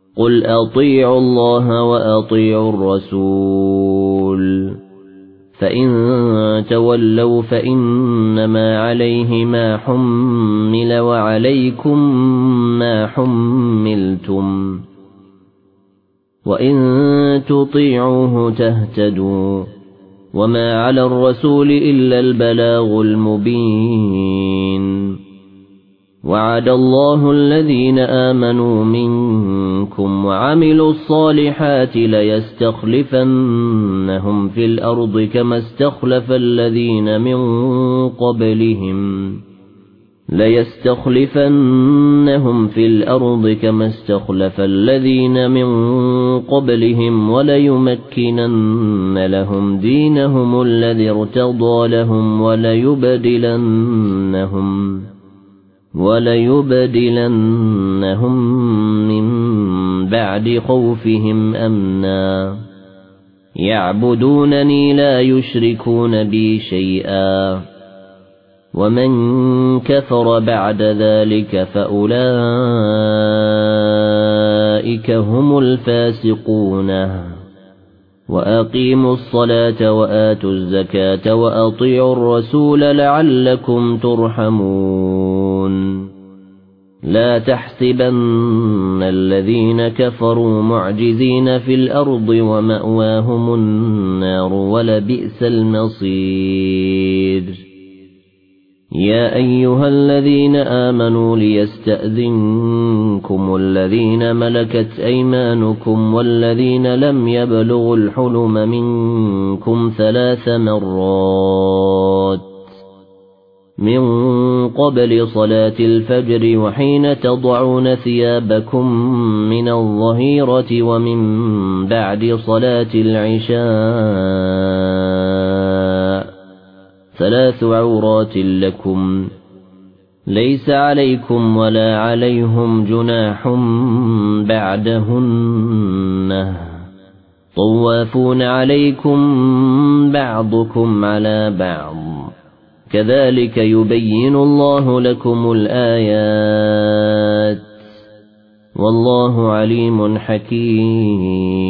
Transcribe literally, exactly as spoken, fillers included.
قل أطيعوا الله وأطيعوا الرسول فإن تولوا فإنما عليه ما حمل وعليكم ما حملتم وإن تطيعوه تهتدوا وما على الرسول إلا البلاغ المبين وعد الله الذين آمنوا منكم وعملوا الصالحات ليستخلفنهم في الأرض كما استخلف الذين من قبلهم ليستخلفنهم في الأرض كما استخلف الذين من قبلهم وليمكنن لهم دينهم الذي ارتضى لهم وليبدلنهم وليبدلنهم من بعد خوفهم أمنا يعبدونني لا يشركون بي شيئا ومن كفر بعد ذلك فأولئك هم الفاسقون وأقيموا الصلاة وآتوا الزكاة وأطيعوا الرسول لعلكم ترحمون لا تحسبن الذين كفروا معجزين في الأرض ومأواهم النار ولبئس المصير يا أيها الذين آمنوا ليستأذنكم الذين ملكت أيمانكم والذين لم يبلغوا الحلم منكم ثلاث مرات من قبل صلاة الفجر وحين تضعون ثيابكم من الظهيرة ومن بعد صلاة العشاء ثلاث عورات لكم ليس عليكم ولا عليهم جناح بعدهن طوافون عليكم بعضكم على بعض كذلك يبين الله لكم الآيات والله عليم حكيم